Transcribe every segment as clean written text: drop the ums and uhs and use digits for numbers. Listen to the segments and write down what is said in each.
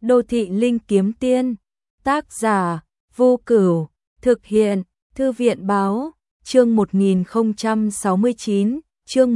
Đô thị linh kiếm tiên, tác giả, Vô Cửu, thực hiện, Thư viện báo, chương 1069, chương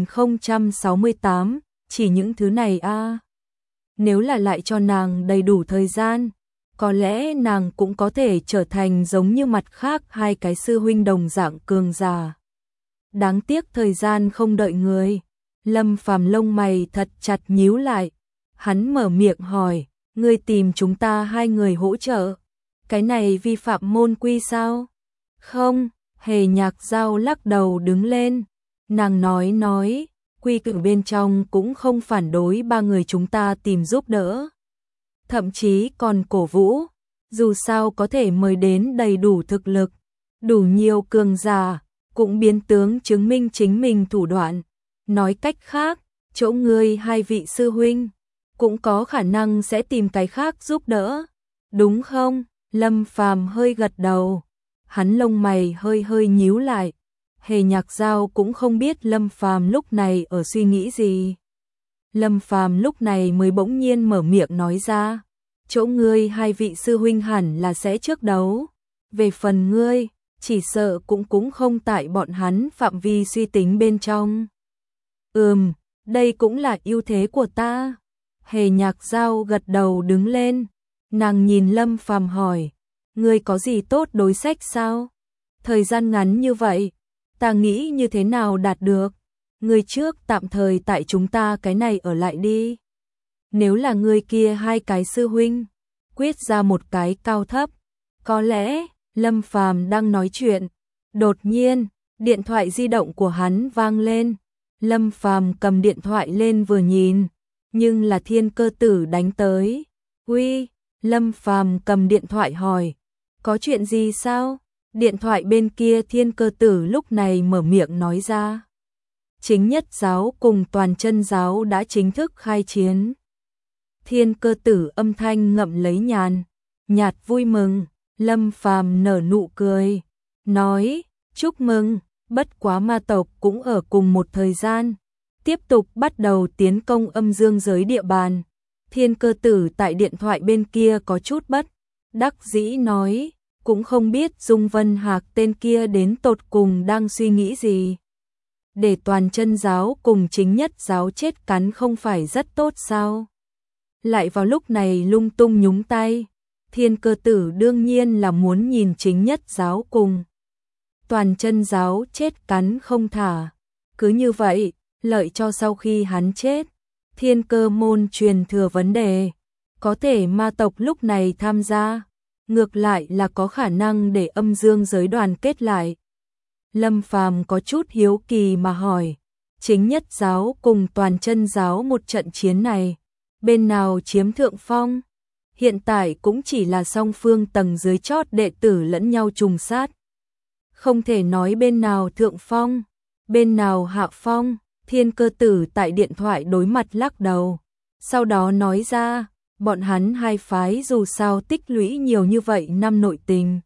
1068, chỉ những thứ này a. Nếu là lại cho nàng đầy đủ thời gian, có lẽ nàng cũng có thể trở thành giống như mặt khác hai cái sư huynh đồng dạng cường giả. Đáng tiếc thời gian không đợi người. Lâm Phàm lông mày thật chặt nhíu lại, hắn mở miệng hỏi, ngươi tìm chúng ta hai người hỗ trợ, cái này vi phạm môn quy sao? Không, Hề Nhạc Giao lắc đầu đứng lên, nàng nói, quy củ bên trong cũng không phản đối ba người chúng ta tìm giúp đỡ. Thậm chí còn cổ vũ, dù sao có thể mời đến đầy đủ thực lực, đủ nhiều cường giả, cũng biến tướng chứng minh chính mình thủ đoạn. Nói cách khác, chỗ ngươi hai vị sư huynh, cũng có khả năng sẽ tìm cái khác giúp đỡ, đúng không? Lâm Phàm hơi gật đầu, hắn lông mày hơi nhíu lại. Hề Nhạc Giao cũng không biết Lâm Phàm lúc này ở suy nghĩ gì. Lâm Phàm lúc này mới bỗng nhiên mở miệng nói ra, chỗ ngươi hai vị sư huynh hẳn là sẽ trước đấu, về phần ngươi, chỉ sợ cũng không tại bọn hắn phạm vi suy tính bên trong. Đây cũng là ưu thế của ta. Hề Nhạc Giao gật đầu đứng lên, nàng nhìn Lâm Phàm hỏi, ngươi có gì tốt đối sách sao? Thời gian ngắn như vậy, ta nghĩ như thế nào đạt được? Ngươi trước tạm thời tại chúng ta cái này ở lại đi. Nếu là ngươi kia hai cái sư huynh, quyết ra một cái cao thấp, có lẽ. Lâm Phàm đang nói chuyện, đột nhiên, điện thoại di động của hắn vang lên. Lâm Phàm cầm điện thoại lên vừa nhìn, nhưng là Thiên Cơ Tử đánh tới. Uy, Lâm Phàm cầm điện thoại hỏi, có chuyện gì sao? Điện thoại bên kia Thiên Cơ Tử lúc này mở miệng nói ra. Chính Nhất giáo cùng Toàn Chân giáo đã chính thức khai chiến. Thiên Cơ Tử âm thanh ngậm lấy nhạt vui mừng. Lâm Phàm nở nụ cười, nói, chúc mừng, bất quá ma tộc cũng ở cùng một thời gian, tiếp tục bắt đầu tiến công âm dương giới địa bàn. Thiên Cơ Tử tại điện thoại bên kia có chút bất đắc dĩ nói, cũng không biết Dung Vân Hạc tên kia đến tột cùng đang suy nghĩ gì. Để Toàn Chân giáo cùng Chính Nhất giáo chết cắn không phải rất tốt sao? Lại vào lúc này lung tung nhúng tay. Thiên Cơ Tử đương nhiên là muốn nhìn Chính Nhất giáo cùng Toàn Chân giáo chết cắn không thả. Cứ như vậy, lợi cho sau khi hắn chết, Thiên Cơ môn truyền thừa vấn đề, có thể ma tộc lúc này tham gia, ngược lại là có khả năng để âm dương giới đoàn kết lại. Lâm Phàm có chút hiếu kỳ mà hỏi, Chính Nhất giáo cùng Toàn Chân giáo một trận chiến này, bên nào chiếm thượng phong? Hiện tại cũng chỉ là song phương tầng dưới chót đệ tử lẫn nhau trùng sát. Không thể nói bên nào thượng phong, bên nào hạ phong. Thiên Cơ Tử tại điện thoại đối mặt lắc đầu. Sau đó nói ra, bọn hắn hai phái dù sao tích lũy nhiều như vậy năm nội tình.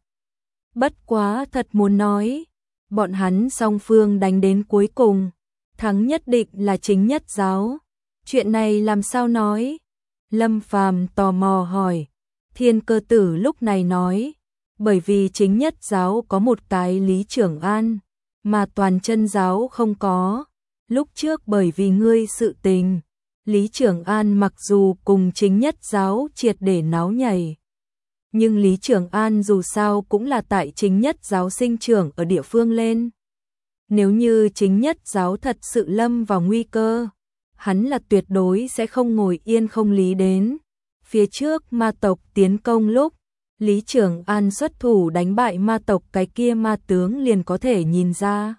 Bất quá thật muốn nói, bọn hắn song phương đánh đến cuối cùng, thắng nhất định là Chính Nhất giáo. Chuyện này làm sao nói? Lâm Phàm tò mò hỏi. Thiên Cơ Tử lúc này nói, bởi vì Chính Nhất giáo có một cái Lý Trưởng An, mà Toàn Chân giáo không có. Lúc trước bởi vì ngươi sự tình, Lý Trưởng An mặc dù cùng Chính Nhất giáo triệt để náo nhảy, nhưng Lý Trưởng An dù sao cũng là tại Chính Nhất giáo sinh trưởng ở địa phương lên. Nếu như Chính Nhất giáo thật sự lâm vào nguy cơ, hắn là tuyệt đối sẽ không ngồi yên không lý đến. Phía trước ma tộc tiến công lúc, Lý Trưởng An xuất thủ đánh bại ma tộc cái kia ma tướng liền có thể nhìn ra.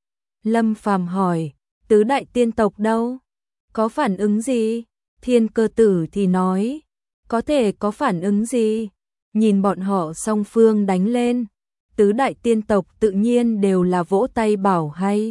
Lâm Phàm hỏi, tứ đại tiên tộc đâu? Có phản ứng gì? Thiên Cơ Tử thì nói, có thể có phản ứng gì? Nhìn bọn họ song phương đánh lên, tứ đại tiên tộc tự nhiên đều là vỗ tay bảo hay.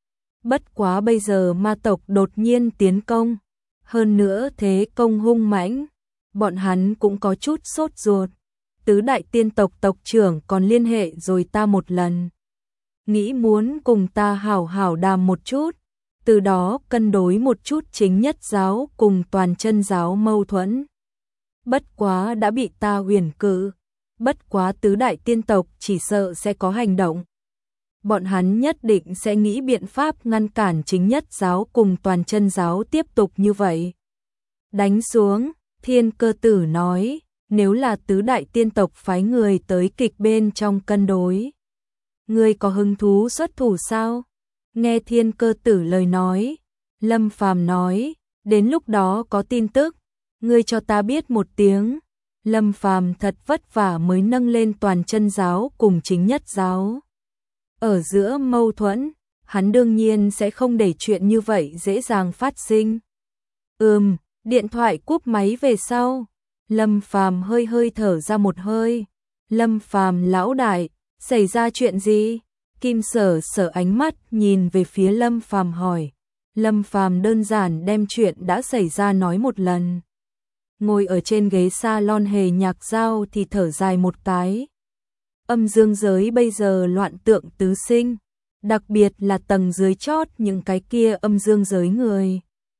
Bất quá bây giờ ma tộc đột nhiên tiến công, hơn nữa thế công hung mãnh, bọn hắn cũng có chút sốt ruột. Tứ đại tiên tộc tộc trưởng còn liên hệ rồi ta một lần, nghĩ muốn cùng ta hảo hảo đàm một chút, từ đó cân đối một chút Chính Nhất giáo cùng Toàn Chân giáo mâu thuẫn. bất quá đã bị ta huyền cự, bất quá tứ đại tiên tộc chỉ sợ sẽ có hành động. Bọn hắn nhất định sẽ nghĩ biện pháp ngăn cản chính nhất giáo cùng toàn chân giáo tiếp tục như vậy. Đánh xuống, Thiên Cơ Tử nói, nếu là tứ đại tiên tộc phái người tới kịch bên trong cân đối. Ngươi có hứng thú xuất thủ sao? Nghe Thiên Cơ Tử lời nói, Lâm Phàm nói, đến lúc đó có tin tức, ngươi cho ta biết một tiếng. Lâm Phàm thật vất vả mới nâng lên toàn chân giáo cùng chính nhất giáo. Ở giữa mâu thuẫn, hắn đương nhiên sẽ không để chuyện như vậy dễ dàng phát sinh. Điện thoại cúp máy về sau, Lâm Phàm hơi hơi thở ra một hơi. Lâm Phàm lão đại, xảy ra chuyện gì? Kim Sở Sở ánh mắt nhìn về phía Lâm Phàm hỏi. Lâm Phàm đơn giản đem chuyện đã xảy ra nói một lần. Ngồi ở trên ghế salon Hề Nhạc Giao thì thở dài một cái. Âm dương giới bây giờ loạn tượng tứ sinh, đặc biệt là tầng dưới chót những cái kia âm dương giới người.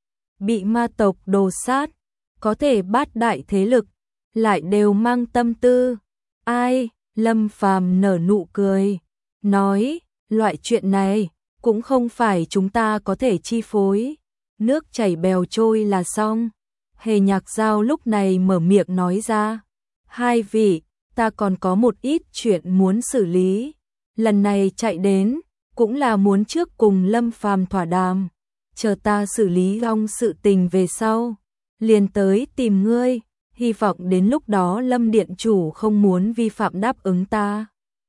Bị ma tộc đồ sát, có thể bát đại thế lực, lại đều mang tâm tư. Ai? Lâm Phàm nở nụ cười, nói, loại chuyện này cũng không phải chúng ta có thể chi phối. Nước chảy bèo trôi là xong. Hề Nhạc Giao lúc này mở miệng nói ra. Hai vị, ta còn có một ít chuyện muốn xử lý. Lần này chạy đến, cũng là muốn trước cùng Lâm Phàm thỏa đàm. Chờ ta xử lý xong sự tình về sau, liền tới tìm ngươi. Hy vọng đến lúc đó Lâm Điện Chủ không muốn vi phạm đáp ứng ta.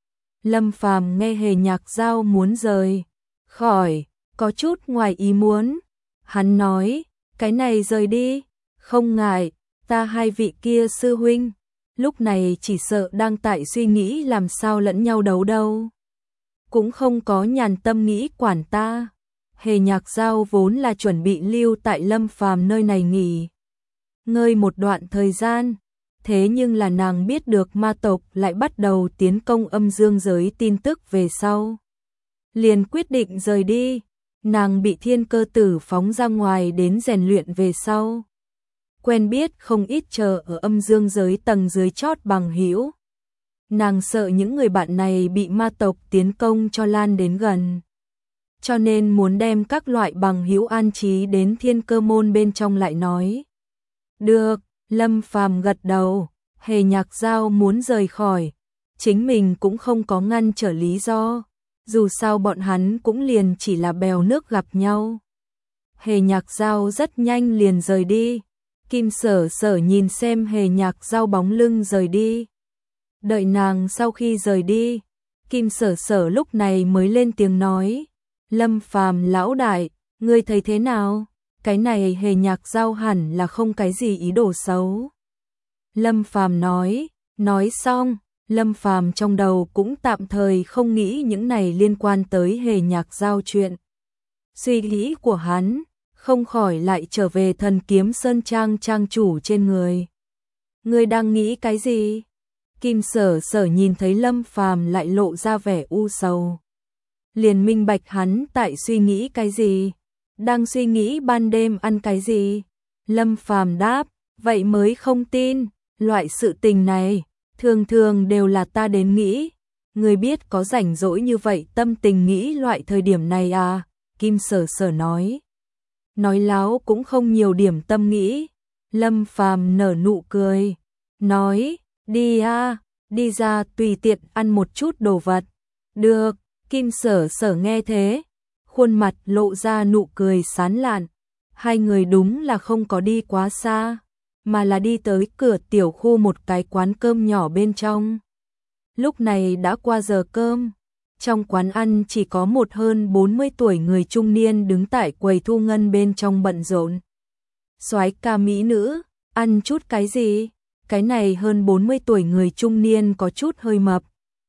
Lâm Phàm nghe Hề Nhạc Giao muốn rời khỏi, có chút ngoài ý muốn. Hắn nói, cái này rời đi, không ngại, ta hai vị kia sư huynh, lúc này chỉ sợ đang tại suy nghĩ làm sao lẫn nhau đấu đâu. Cũng không có nhàn tâm nghĩ quản ta. Hề Nhạc Giao vốn là chuẩn bị lưu tại Lâm Phàm nơi này nghỉ ngơi một đoạn thời gian, thế nhưng là nàng biết được ma tộc lại bắt đầu tiến công âm dương giới tin tức về sau. Liền quyết định rời đi, nàng bị Thiên Cơ Tử phóng ra ngoài đến rèn luyện về sau. Quen biết không ít chờ ở âm dương giới tầng dưới chót bằng hữu. Nàng sợ những người bạn này bị ma tộc tiến công cho lan đến gần. Cho nên muốn đem các loại bằng hữu an trí đến Thiên Cơ môn bên trong lại nói. Được, Lâm Phàm gật đầu, Hề Nhạc Giao muốn rời khỏi, chính mình cũng không có ngăn trở lý do, dù sao bọn hắn cũng liền chỉ là bèo nước gặp nhau. Hề Nhạc Giao rất nhanh liền rời đi, Kim Sở Sở nhìn xem Hề Nhạc Giao bóng lưng rời đi. Đợi nàng sau khi rời đi, Kim Sở Sở lúc này mới lên tiếng nói, Lâm Phàm lão đại, ngươi thấy thế nào? Cái này Hề Nhạc Giao hẳn là không cái gì ý đồ xấu. Lâm Phàm nói xong, Lâm Phàm trong đầu cũng tạm thời không nghĩ những này liên quan tới Hề Nhạc Giao chuyện. Suy nghĩ của hắn không khỏi lại trở về Thần Kiếm Sơn Trang trang chủ trên người. Ngươi đang nghĩ cái gì? Kim Sở Sở nhìn thấy Lâm Phàm lại lộ ra vẻ u sầu, liền minh bạch hắn tại suy nghĩ cái gì. Đang suy nghĩ ban đêm ăn cái gì? Lâm Phàm đáp, vậy mới không tin, loại sự tình này, thường thường đều là ta đến nghĩ. Người biết có rảnh rỗi như vậy tâm tình nghĩ loại thời điểm này à? Kim Sở Sở nói. Nói láo cũng không nhiều điểm tâm nghĩ. Lâm Phàm nở nụ cười, nói, đi à, đi ra tùy tiện ăn một chút đồ vật. Được, Kim Sở Sở nghe thế, khuôn mặt lộ ra nụ cười sán lạn. Hai người đúng là không có đi quá xa, mà là đi tới cửa tiểu khu một cái quán cơm nhỏ bên trong. Lúc này đã qua giờ cơm, trong quán ăn chỉ có một hơn 40 tuổi người trung niên đứng tại quầy thu ngân bên trong bận rộn. Soái ca mỹ nữ, ăn chút cái gì? Cái này hơn 40 tuổi người trung niên có chút hơi mập.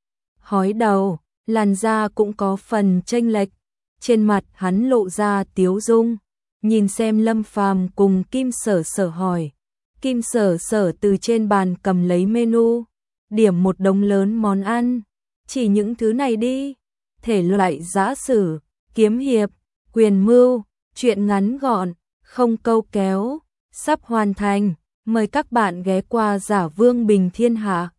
Hói đầu, làn da cũng có phần chênh lệch. Trên mặt hắn lộ ra tiếu dung, nhìn xem Lâm Phàm cùng Kim Sở Sở hỏi. Kim Sở Sở từ trên bàn cầm lấy menu, điểm một đống lớn món ăn. Chỉ những thứ này đi, thể loại giã sử, kiếm hiệp, quyền mưu, chuyện ngắn gọn, không câu kéo, sắp hoàn thành. Mời các bạn ghé qua Giả Vương Bình Thiên Hạ.